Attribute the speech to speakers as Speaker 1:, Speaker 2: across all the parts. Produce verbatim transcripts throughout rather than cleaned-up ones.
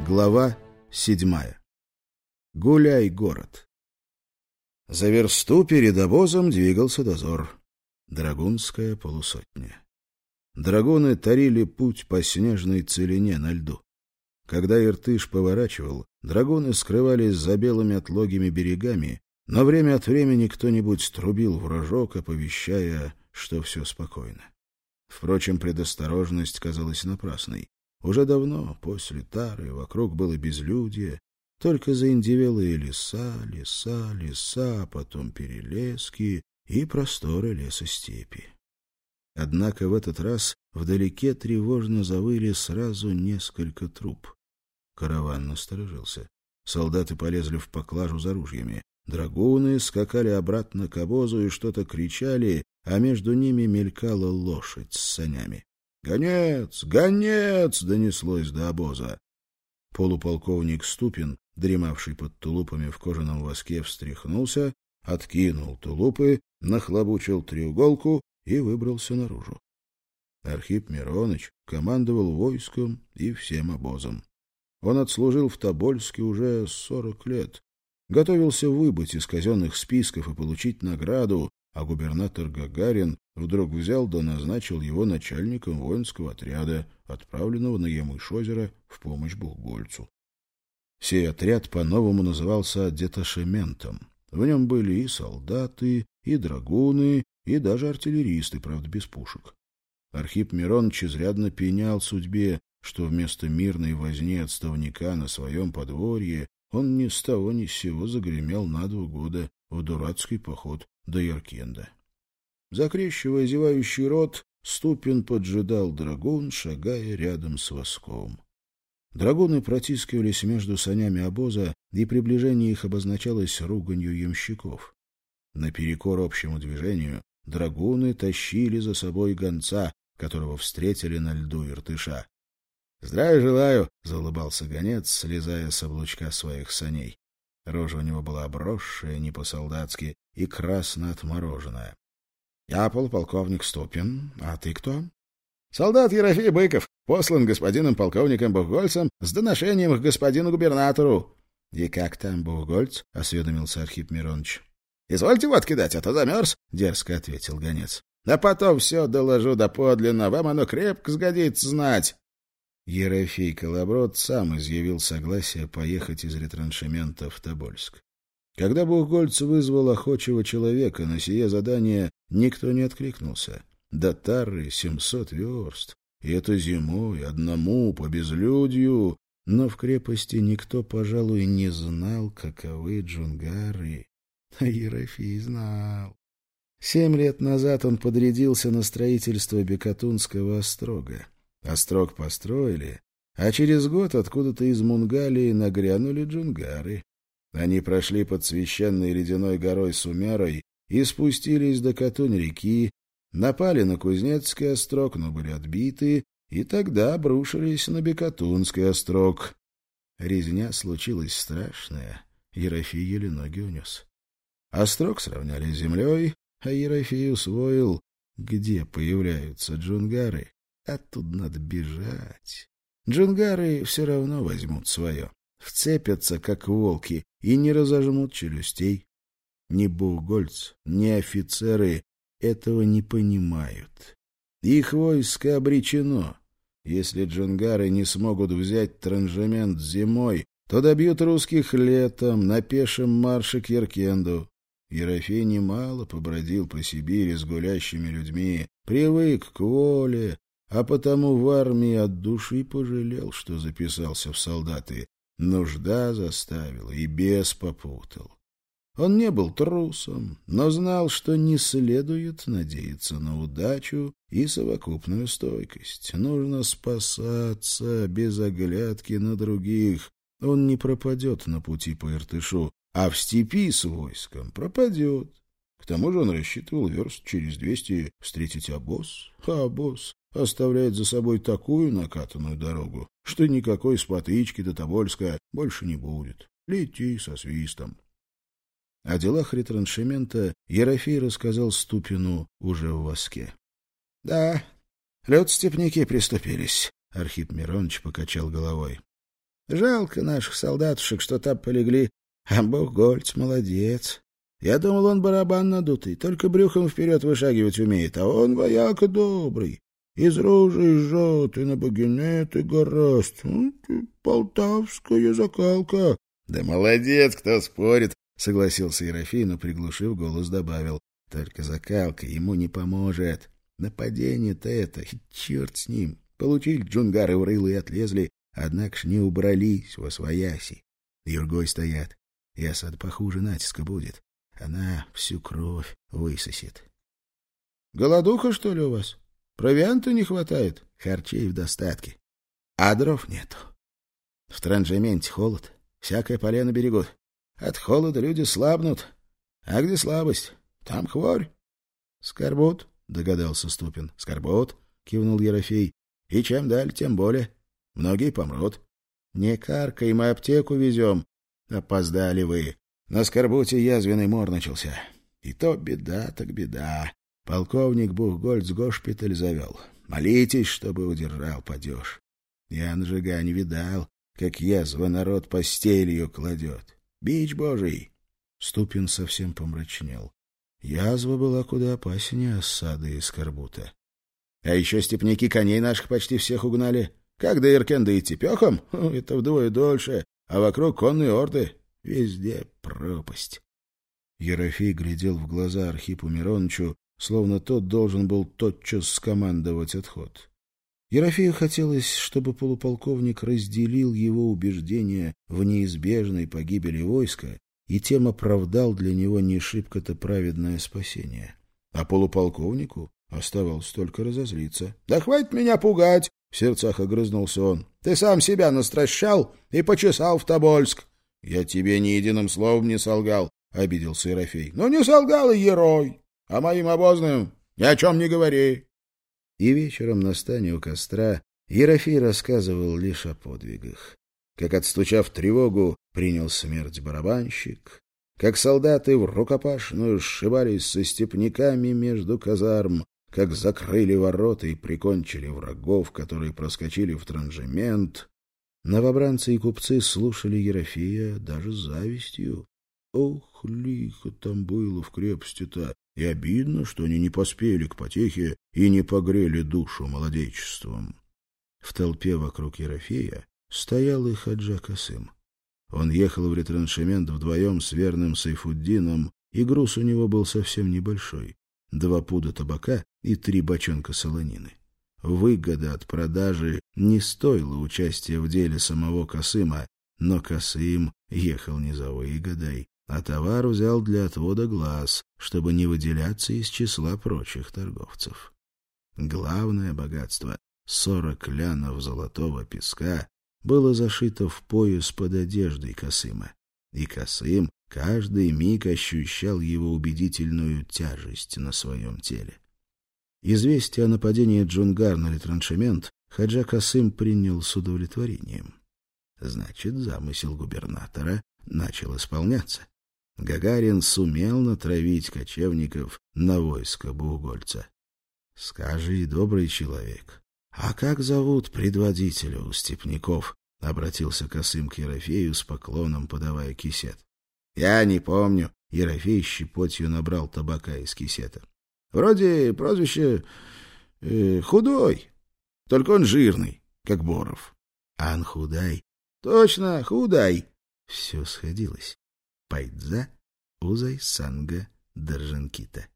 Speaker 1: Глава седьмая. Гуляй, город. За версту перед обозом двигался дозор. Драгунская полусотня. Драгуны тарили путь по снежной целине на льду. Когда Иртыш поворачивал, драгуны скрывались за белыми отлогими берегами, но время от времени кто-нибудь трубил в рожок, оповещая, что все спокойно. Впрочем, предосторожность казалась напрасной. Уже давно, после Тары, вокруг было безлюдье, только заиндевелые леса, леса, леса, потом перелески и просторы лесостепи. Однако в этот раз вдалеке тревожно завыли сразу несколько труб. Караван насторожился. Солдаты полезли в поклажу за ружьями. Драгуны скакали обратно к обозу и что-то кричали, а между ними мелькала лошадь с санями. «Гонец! Гонец!» — донеслось до обоза. Полуполковник Ступин, дремавший под тулупами в кожаном воске, встряхнулся, откинул тулупы, нахлобучил треуголку и выбрался наружу. Архип Мироныч командовал войском и всем обозом. Он отслужил в Тобольске уже сорок лет, готовился выбыть из казенных списков и получить награду, а губернатор Гагарин вдруг взял да назначил его начальником воинского отряда, отправленного на Ямыш-озеро в помощь Бухгольцу. Сей отряд по-новому назывался деташементом. В нем были и солдаты, и драгуны, и даже артиллеристы, правда, без пушек. Архип Мироныч изрядно пенял судьбе, что вместо мирной возни отставника на своем подворье он ни с того ни с сего загремел на два года в дурацкий поход до Яркенда. Закрещивая зевающий рот, Ступин поджидал драгун, шагая рядом с воском. Драгуны протискивались между санями обоза, и приближение их обозначалось руганью ямщиков. Наперекор общему движению драгуны тащили за собой гонца, которого встретили на льду Иртыша. — Здравия желаю! — заулыбался гонец, слезая с облучка своих саней. Рожа у него была обросшая, не по-солдатски, и красно отмороженная. — Я полуполковник Ступин. А ты кто? — Солдат Ерофей Быков, послан господином полковником Бухгольцем с доношением к господину губернатору. — И как там Бухгольц? — осведомился Архип Мироныч. — Извольте водки дать, а то замерз, — дерзко ответил гонец. — А потом все доложу доподлинно, вам оно крепко сгодится знать. Ерофей Колоброд сам изъявил согласие поехать из ретраншемента в Тобольск. Когда Бухгольц вызвал охочего человека на сие задание, никто не откликнулся. До Тары семьсот верст, и это зимой, одному, по безлюдью, но в крепости никто, пожалуй, не знал, каковы джунгары. А Ерофей знал. Семь лет назад он подрядился на строительство Бекатунского острога. Острог построили, а через год откуда-то из Мунгалии нагрянули джунгары. Они прошли под священной ледяной горой Сумерой и спустились до Катунь-реки, напали на Кузнецкий острог, но были отбиты, и тогда обрушились на Бекатунский острог. Резня случилась страшная, Ерофей еле ноги унес. Острог сравняли с землей, а Ерофей усвоил, где появляются джунгары. Оттуда надо бежать. Джунгары все равно возьмут свое. Вцепятся, как волки, и не разожмут челюстей. Ни Бухгольц, ни офицеры этого не понимают. Их войско обречено. Если джунгары не смогут взять траншемент зимой, то добьют русских летом на пешем марше к Яркенду. Ерофей немало побродил по Сибири с гулящими людьми, привык к воле, а потому в армии от души пожалел, что записался в солдаты. Нужда заставила и бес попутал. Он не был трусом, но знал, что не следует надеяться на удачу и совокупную стойкость. Нужно спасаться без оглядки на других. Он не пропадет на пути по Иртышу, а в степи с войском пропадет. К тому же он рассчитывал верст через двести встретить обоз, а обоз оставляет за собой такую накатанную дорогу, что никакой спотычки до Тобольска больше не будет. Лети со свистом. О делах ретраншемента Ерофей рассказал Ступину уже в воске. — Да, лед-степняки приступились, — Архип Мироныч покачал головой. Жалко наших солдатушек, что там полегли, а Бухгольц молодец. Я думал, он барабан надутый, только брюхом вперед вышагивать умеет, а он вояка добрый. Из ружей жжет, и на багинеты гораст. Полтавская закалка. — Да молодец, кто спорит, — согласился Ерофей, но, приглушив голос, добавил. — Только закалка ему не поможет. Нападение-то это, черт с ним. Получили джунгары в рыло и отлезли, однако ж не убрались восвояси. Юргой стоят, и осад похуже натиска будет. Она всю кровь высосет. — Голодуха, что ли, у вас? Провианта не хватает? Харчей в достатке. А дров нету. В транжементе холод, всякое полено берегут. От холода люди слабнут. А где слабость? Там хворь. — Скорбут, — догадался Ступин. — Скорбут, — кивнул Ерофей. — И чем далее, тем более. Многие помрут. Не каркай, мы аптеку везем. Опоздали вы. На Скорбуте язвенный мор начался. И то беда, так беда. Полковник Бухгольц госпиталь завел. Молитесь, чтобы удержал падеж. Я на Жигане видал, как язва народ постелью кладет. Бич божий. Ступин совсем помрачнел. Язва была куда опаснее осады и Скорбута. А еще степняки коней наших почти всех угнали. Как до Иркенда идти пехом? Это вдвое дольше. А вокруг конные орды. Везде пропасть. Ерофей глядел в глаза Архипу Миронычу, словно тот должен был тотчас скомандовать отход. Ерофею хотелось, чтобы полуполковник разделил его убеждения в неизбежной погибели войска и тем оправдал для него не шибко-то праведное спасение. А полуполковнику оставалось только разозлиться. — Да хватит меня пугать! — в сердцах огрызнулся он. — Ты сам себя настращал и почесал в Тобольск. — Я тебе ни единым словом не солгал, — обиделся Ерофей. — Ну, не солгал и герой. А моим обозным ни о чем не говори. И вечером на стане у костра Ерофей рассказывал лишь о подвигах. Как, отстучав тревогу, принял смерть барабанщик, как солдаты в рукопашную сшибались со степняками между казарм, как закрыли ворота и прикончили врагов, которые проскочили в транжемент. Новобранцы и купцы слушали Ерофея даже с завистью. Ох, лихо там было в крепости-то, и обидно, что они не поспели к потехе и не погрели душу молодечеством. В толпе вокруг Ерофея стоял и Хаджа Касым. Он ехал в ретраншемент вдвоем с верным Сайфуддином, и груз у него был совсем небольшой — два пуда табака и три бочонка солонины. Выгода от продажи не стоила участия в деле самого Касыма, но Касым ехал не за выгодой, а товар взял для отвода глаз, чтобы не выделяться из числа прочих торговцев. Главное богатство — сорок лянов золотого песка — было зашито в пояс под одеждой Касыма, и Касым каждый миг ощущал его убедительную тяжесть на своем теле. Известие о нападении джунгар на ретраншемент Хаджа Касым принял с удовлетворением. Значит, замысел губернатора начал исполняться. Гагарин сумел натравить кочевников на войско Бухгольца. — Скажи, добрый человек, а как зовут предводителя у степняков? — обратился Касым к Ерофею с поклоном, подавая кисет. — Я не помню. Ерофей щепотью набрал табака из кисета. — Вроде прозвище э, Худой, только он жирный, как Боров. — Анхудай. — Точно, Худай. Все сходилось. Пайдза, Узай, Санга, Даржанкита.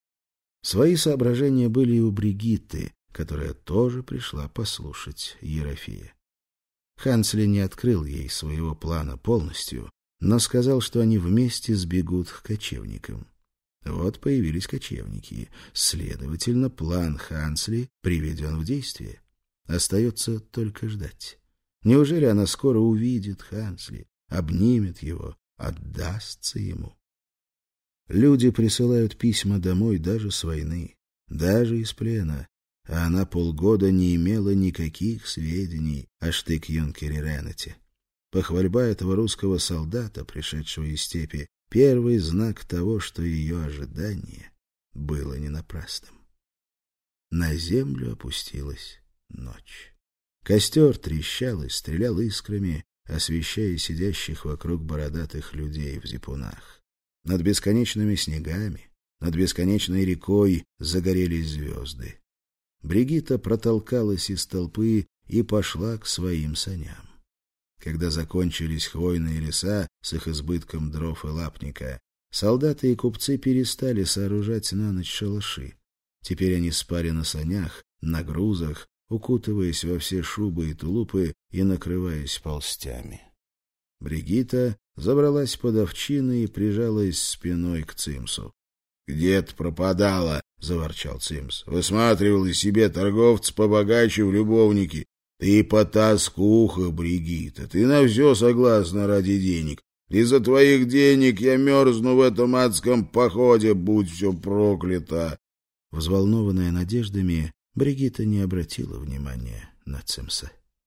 Speaker 1: Свои соображения были и у Бригитты, которая тоже пришла послушать Ерофея. Хансли не открыл ей своего плана полностью, но сказал, что они вместе сбегут к кочевникам. Вот появились кочевники, следовательно, план Хансли приведен в действие. Остается только ждать. Неужели она скоро увидит Хансли, обнимет его, отдастся ему? Люди присылают письма домой даже с войны, даже из плена, а она полгода не имела никаких сведений о штык-юнкере Ренете. Похвальба этого русского солдата, пришедшего из степи, первый знак того, что ее ожидание было не напрасным. На землю опустилась ночь. Костер трещал и стрелял искрами, освещая сидящих вокруг бородатых людей в зипунах. Над бесконечными снегами, над бесконечной рекой загорелись звезды. Бригитта протолкалась из толпы и пошла к своим саням. Когда закончились хвойные леса с их избытком дров и лапника, солдаты и купцы перестали сооружать на ночь шалаши. Теперь они спали на санях, на грузах, укутываясь во все шубы и тулупы и накрываясь полстями. Бригитта забралась под овчины и прижалась спиной к Цимсу. — Где ты пропадала? — заворчал Цимс. — Высматривала себе торговца побогаче в любовники. Ты потаскуха, Бригитта, ты на все согласна ради денег. Из-за твоих денег я мерзну в этом адском походе, будь все проклято. Взволнованная надеждами, Бригитта не обратила внимания на Цимса.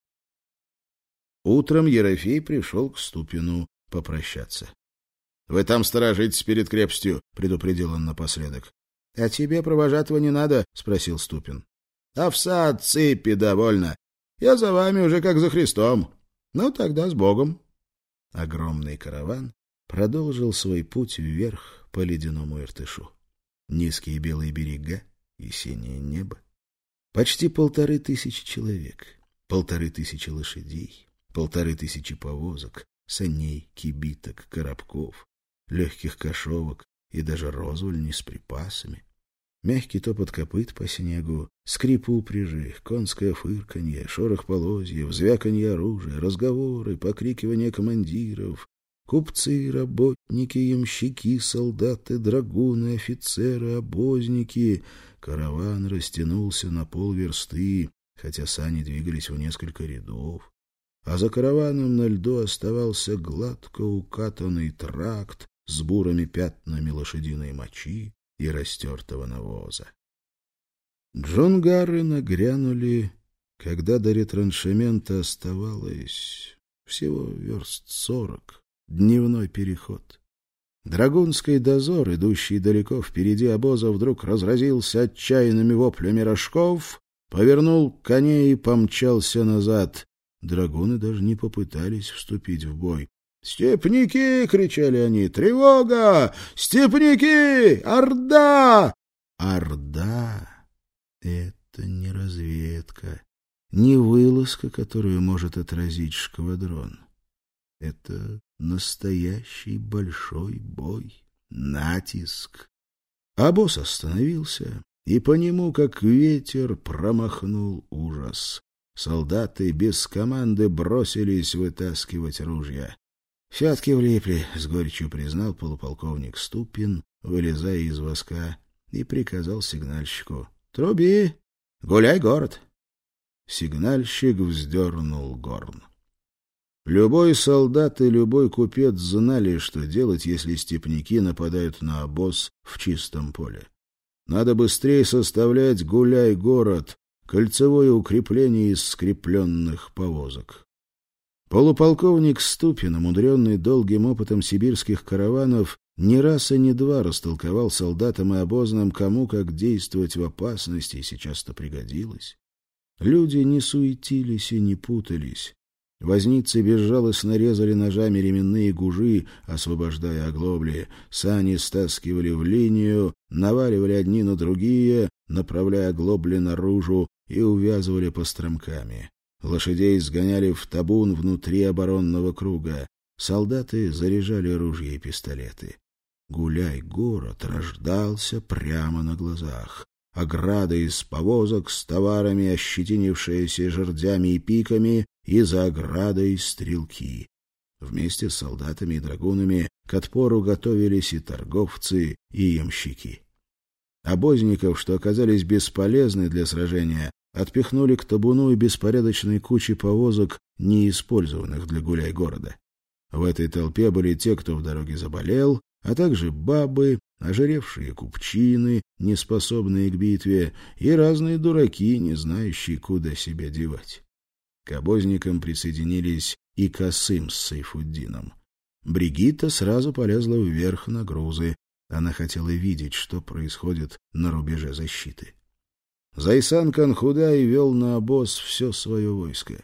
Speaker 1: Утром Ерофей пришел к Ступину попрощаться. — Вы там сторожитесь перед крепостью, — предупредил он напоследок. — А тебе провожатого не надо? — спросил Ступин. — А в сад цепи довольно. Я за вами уже как за Христом. Ну, тогда с Богом. Огромный караван продолжил свой путь вверх по ледяному Иртышу. Низкие белые берега и синее небо. Почти полторы тысячи человек, полторы тысячи лошадей, полторы тысячи повозок, саней, кибиток, коробков, легких кошовок и даже розвольни с припасами. Мягкий топот копыт по снегу, скрип упряжи, конское фырканье, шорох полозьев, звяканье оружия, разговоры, покрикивание командиров, купцы, работники, ямщики, солдаты, драгуны, офицеры, обозники. Караван растянулся на полверсты, хотя сани двигались в несколько рядов. А за караваном на льду оставался гладко укатанный тракт с бурыми пятнами лошадиной мочи и растертого навоза. Джунгары нагрянули, когда до ретраншемента оставалось всего верст сорок, дневной переход. Драгунский дозор, идущий далеко впереди обоза, вдруг разразился отчаянными воплями рожков, повернул коней и помчался назад. Драгуны даже не попытались вступить в бой. «Степняки!» — кричали они. «Тревога! Степняки! Орда!» Орда — это не разведка, не вылазка, которую может отразить шквадрон. Это настоящий большой бой, натиск. Обоз остановился, и по нему, как ветер, промахнул ужас. Солдаты без команды бросились вытаскивать ружья. «Фятки влипли», — с горечью признал полуполковник Ступин, вылезая из воска, и приказал сигнальщику: «Труби! Гуляй, город!» Сигнальщик вздернул горн. Любой солдат и любой купец знали, что делать, если степняки нападают на обоз в чистом поле. Надо быстрее составлять «Гуляй, город», кольцевое укрепление из скрепленных повозок. Полуполковник Ступин, умудренный долгим опытом сибирских караванов, не раз и не два растолковал солдатам и обозным, кому как действовать в опасности, и сейчас-то пригодилось. Люди не суетились и не путались. Возницы безжалостно резали ножами ременные гужи, освобождая оглобли, сани стаскивали в линию, наваливали одни на другие, направляя оглобли наружу, и увязывали постромками. Лошадей сгоняли в табун внутри оборонного круга. Солдаты заряжали ружья и пистолеты. Гуляй, город рождался прямо на глазах. Ограда из повозок с товарами, ощетинившиеся жердями и пиками, и за оградой стрелки. Вместе с солдатами и драгунами к отпору готовились и торговцы, и ямщики. Обозников, что оказались бесполезны для сражения, отпихнули к табуну и беспорядочной куче повозок, не использованных для гуляй-города. В этой толпе были те, кто в дороге заболел, а также бабы, ожиревшие купчины, неспособные к битве, и разные дураки, не знающие, куда себя девать. К обозникам присоединились и Касым с Сайфуддином. Бригитта сразу полезла вверх на грузы. Она хотела видеть, что происходит на рубеже защиты. Зайсан-Канхудай вел на обоз все свое войско.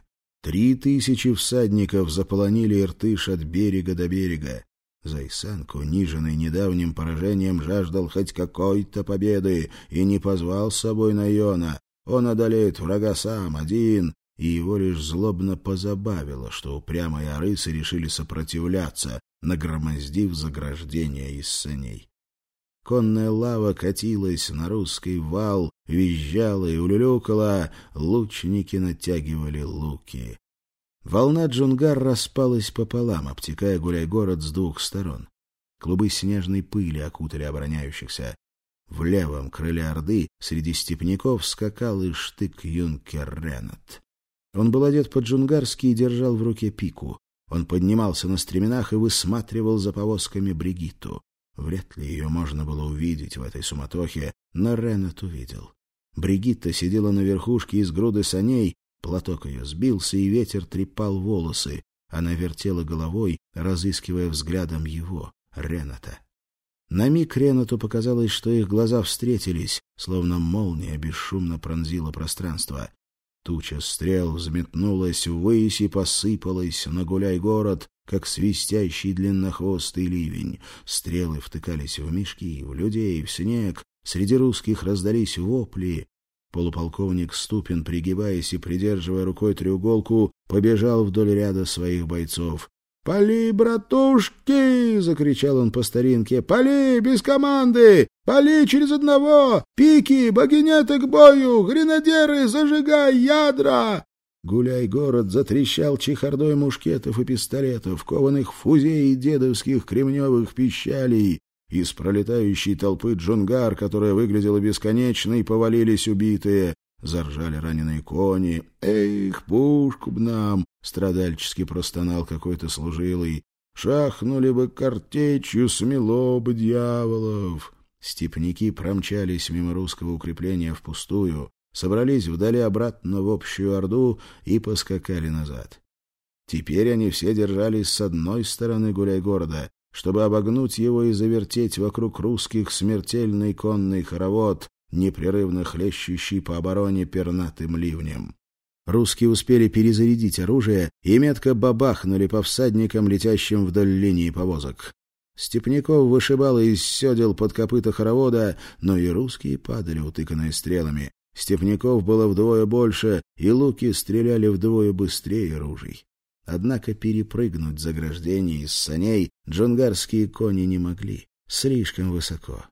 Speaker 1: Три тысячи всадников заполонили Иртыш от берега до берега. Зайсанг, униженный недавним поражением, жаждал хоть какой-то победы и не позвал с собой Найона. Он одолеет врага сам, один, и его лишь злобно позабавило, что упрямые арысы решили сопротивляться, нагромоздив заграждения из саней. Конная лава катилась на русский вал, визжала и улюлюкала, лучники натягивали луки. Волна Джунгар распалась пополам, обтекая Гуляй-город с двух сторон. Клубы снежной пыли окутали обороняющихся. В левом крыле Орды среди степняков скакал и штык-юнкер Ренат. Он был одет по-джунгарски и держал в руке пику. Он поднимался на стременах и высматривал за повозками Бригитту. Вряд ли ее можно было увидеть в этой суматохе, но Ренат увидел. Бригитта сидела на верхушке из груды саней, платок ее сбился, и ветер трепал волосы. Она вертела головой, разыскивая взглядом его, Рената. На миг Ренату показалось, что их глаза встретились, словно молния бесшумно пронзила пространство. Туча стрел взметнулась ввысь и посыпалась на Гуляй-город, как свистящий длиннохвостый ливень. Стрелы втыкались в мешки, в людей, в снег. Среди русских раздались вопли. Полуполковник Ступин, пригибаясь и придерживая рукой треуголку, побежал вдоль ряда своих бойцов. «Пали, братушки!» — закричал он по старинке. «Пали, без команды! Пали через одного! Пики, богинеты к бою! Гренадеры, зажигай ядра!» Гуляй-город затрещал чехардой мушкетов и пистолетов, кованых фузей и дедовских кремневых пищалей. Из пролетающей толпы джунгар, которая выглядела бесконечной, повалились убитые. Заржали раненые кони. «Эх, пушку б нам!» — страдальчески простонал какой-то служилый. «Шахнули бы картечью, смело бы дьяволов!» Степняки промчались мимо русского укрепления впустую, собрались вдали обратно в общую орду и поскакали назад. Теперь они все держались с одной стороны Гуляй-города, чтобы обогнуть его и завертеть вокруг русских смертельный конный хоровод, непрерывно хлещущий по обороне пернатым ливнем. Русские успели перезарядить оружие и метко бабахнули по всадникам, летящим вдоль линии повозок. Степняков вышибало из седел под копыта хоровода, но и русские падали, утыканные стрелами. Степняков было вдвое больше, и луки стреляли вдвое быстрее ружей. Однако перепрыгнуть заграждение из саней джунгарские кони не могли. Слишком высоко.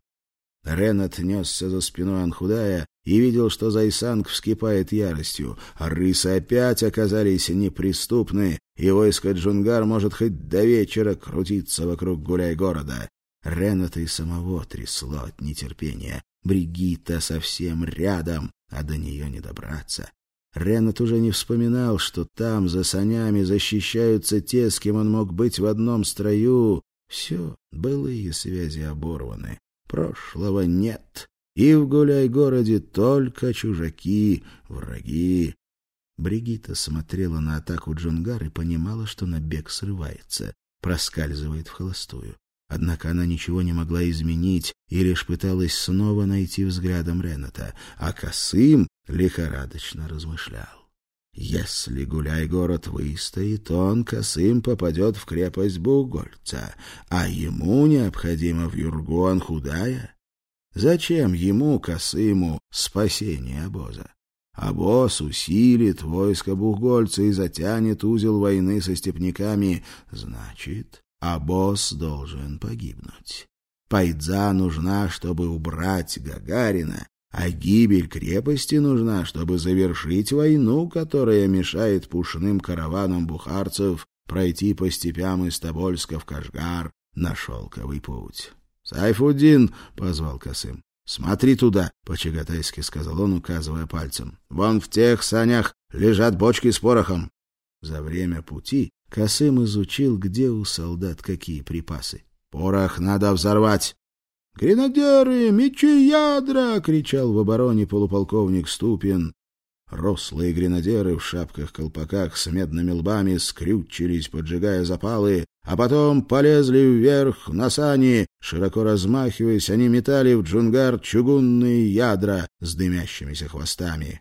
Speaker 1: Ренат несся за спиной Анхудая и видел, что Зайсанг вскипает яростью. Арысы опять оказались неприступны, и войско джунгар может хоть до вечера крутиться вокруг Гуляй-города. Рената и самого трясло от нетерпения. Бригитта совсем рядом, а до нее не добраться. Ренат уже не вспоминал, что там, за санями, защищаются те, с кем он мог быть в одном строю. Все, былые связи оборваны. Прошлого нет, и в Гуляй-городе только чужаки, враги. Бригитта смотрела на атаку джунгар и понимала, что набег срывается, проскальзывает в холостую. Однако она ничего не могла изменить и лишь пыталась снова найти взглядом Рената, а Касым лихорадочно размышлял. Если Гуляй-город выстоит, он, Касым, попадет в крепость Бугольца, а ему необходимо в юргу Анхудая. Зачем ему, Касыму, спасение обоза? Обоз усилит войско Бугольца и затянет узел войны со степняками. Значит, обоз должен погибнуть. Пайдза нужна, чтобы убрать Гагарина, а гибель крепости нужна, чтобы завершить войну, которая мешает пушным караванам бухарцев пройти по степям из Тобольска в Кашгар на шелковый путь. — Сайфуддин! — позвал Касым. — Смотри туда! — по-чагатайски сказал он, указывая пальцем. — Вон в тех санях лежат бочки с порохом. За время пути Касым изучил, где у солдат какие припасы. — Порох надо взорвать! «Гренадеры! Мечи ядра!» — кричал в обороне полуполковник Ступин. Рослые гренадеры в шапках-колпаках с медными лбами скрючились, поджигая запалы, а потом полезли вверх на сани. Широко размахиваясь, они метали в джунгар чугунные ядра с дымящимися хвостами.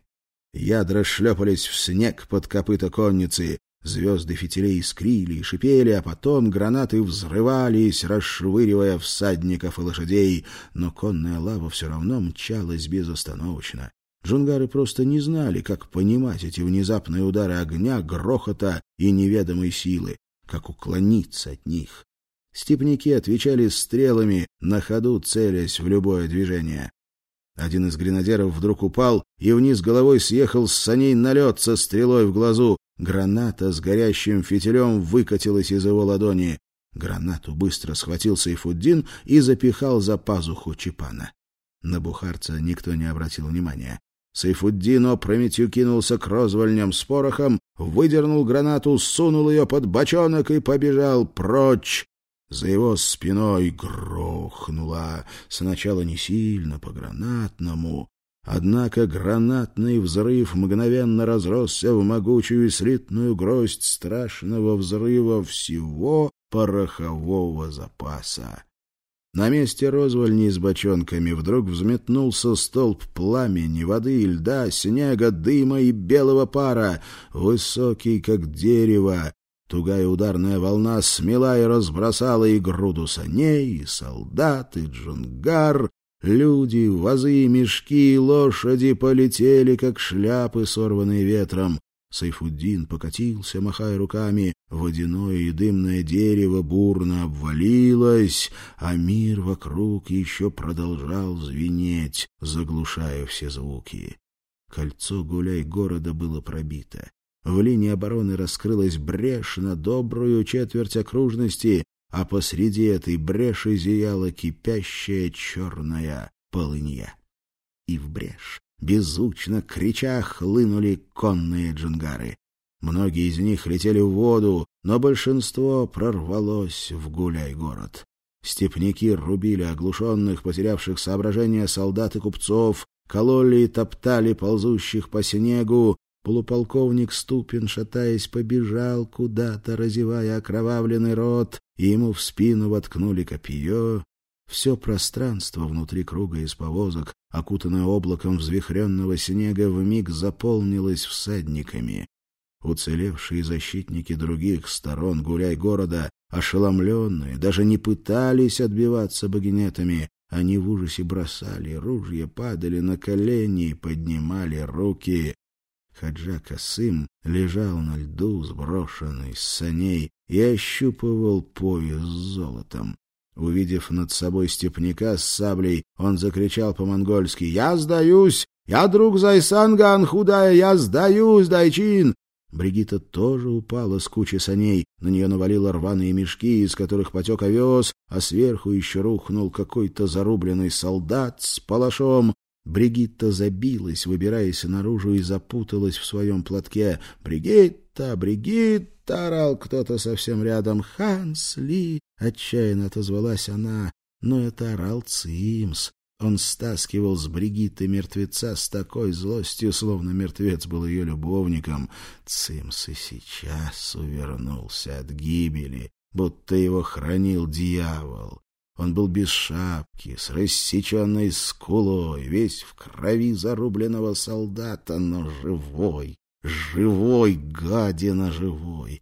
Speaker 1: Ядра шлепались в снег под копыта конницы. Звезды фитилей искрили и шипели, а потом гранаты взрывались, расшвыривая всадников и лошадей. Но конная лава все равно мчалась безостановочно. Джунгары просто не знали, как понимать эти внезапные удары огня, грохота и неведомой силы, как уклониться от них. Степняки отвечали стрелами, на ходу целясь в любое движение. Один из гренадеров вдруг упал и вниз головой съехал с саней на лед со стрелой в глазу. Граната с горящим фитилем выкатилась из его ладони. Гранату быстро схватил Сайфуддин и запихал за пазуху чепана. На бухарца никто не обратил внимания. Сайфуддин опрометью кинулся к розвальням с порохом, выдернул гранату, сунул ее под бочонок и побежал прочь. За его спиной грохнуло, сначала не сильно, по-гранатному. Однако гранатный взрыв мгновенно разросся в могучую слитную гроздь страшного взрыва всего порохового запаса. На месте розвальни с бочонками вдруг взметнулся столб пламени, воды, льда, снега, дыма и белого пара, высокий, как дерево. Тугая ударная волна смела и разбросала и груду саней, и солдат, и джунгар. Люди, вазы, мешки и лошади полетели, как шляпы, сорванные ветром. Сайфуддин покатился, махая руками. Водяное и дымное дерево бурно обвалилось, а мир вокруг еще продолжал звенеть, заглушая все звуки. Кольцо гуляй-города было пробито. В линии обороны раскрылась брешь на добрую четверть окружности, а посреди этой бреши зияла кипящая черная полынья. И в брешь, беззвучно крича, хлынули конные джунгары. Многие из них летели в воду, но большинство прорвалось в гуляй-город. Степняки рубили оглушенных, потерявших соображение солдат и купцов, кололи и топтали ползущих по снегу. Полуполковник Ступин, шатаясь, побежал куда-то, разевая окровавленный рот, и ему в спину воткнули копье. Все пространство внутри круга из повозок, окутанное облаком взвихренного снега, вмиг заполнилось всадниками. Уцелевшие защитники других сторон гуляй-города, ошеломленные, даже не пытались отбиваться багинетами. Они в ужасе бросали ружья, падали на колени и поднимали руки. Хаджа Касым лежал на льду, сброшенный с саней, и ощупывал пояс с золотом. Увидев над собой степняка с саблей, он закричал по-монгольски: «Я сдаюсь! Я друг Зайсан-ган, худая! Я сдаюсь, Дайчин!» Бригитта тоже упала с кучи саней. На нее навалило рваные мешки, из которых потек овес, а сверху еще рухнул какой-то зарубленный солдат с палашом. Бригитта забилась, выбираясь наружу, и запуталась в своем платке. «Бригитта! Бригитта!» — орал кто-то совсем рядом. «Хансли!» — отчаянно отозвалась она. Но это орал Цимс. Он стаскивал с Бригитты мертвеца с такой злостью, словно мертвец был ее любовником. Цимс и сейчас увернулся от гибели, будто его хранил дьявол. Он был без шапки, с рассеченной скулой, весь в крови зарубленного солдата, но живой, живой, гадина живой.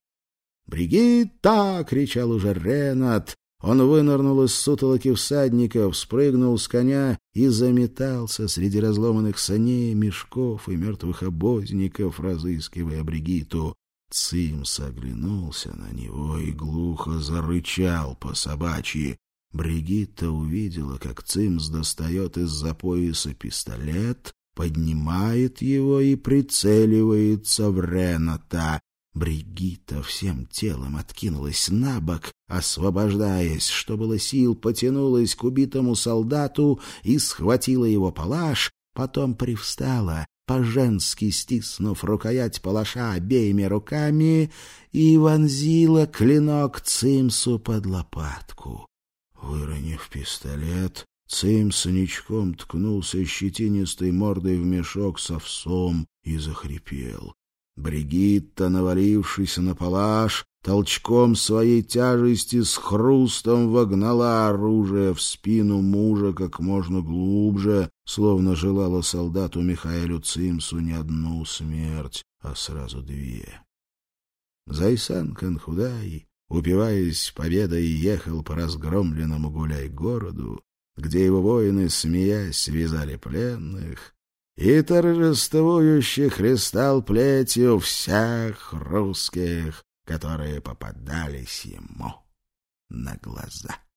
Speaker 1: «Бригитта!» — кричал уже Ренат. Он вынырнул из сутолоки всадников, спрыгнул с коня и заметался среди разломанных саней, мешков и мертвых обозников, разыскивая Бригитту. Цимс оглянулся на него и глухо зарычал по-собачьи. Бригитта увидела, как Цимс достает из-за пояса пистолет, поднимает его и прицеливается в Рената. Бригитта всем телом откинулась на бок, освобождаясь, что было сил, потянулась к убитому солдату и схватила его палаш, потом привстала, по-женски стиснув рукоять палаша обеими руками, и вонзила клинок Цимсу под лопатку. Выронив пистолет, Цимс ничком ткнулся щетинистой мордой в мешок с овсом и захрипел. Бригитта, навалившись на палаш, толчком своей тяжести с хрустом вогнала оружие в спину мужа как можно глубже, словно желала солдату Михаэлю Цимсу не одну смерть, а сразу две. Зайсан Канхудай, упиваясь победой, ехал по разгромленному Гуляй-городу, где его воины, смеясь, вязали пленных, и торжествующе хлестал плетью всех русских, которые попадались ему на глаза.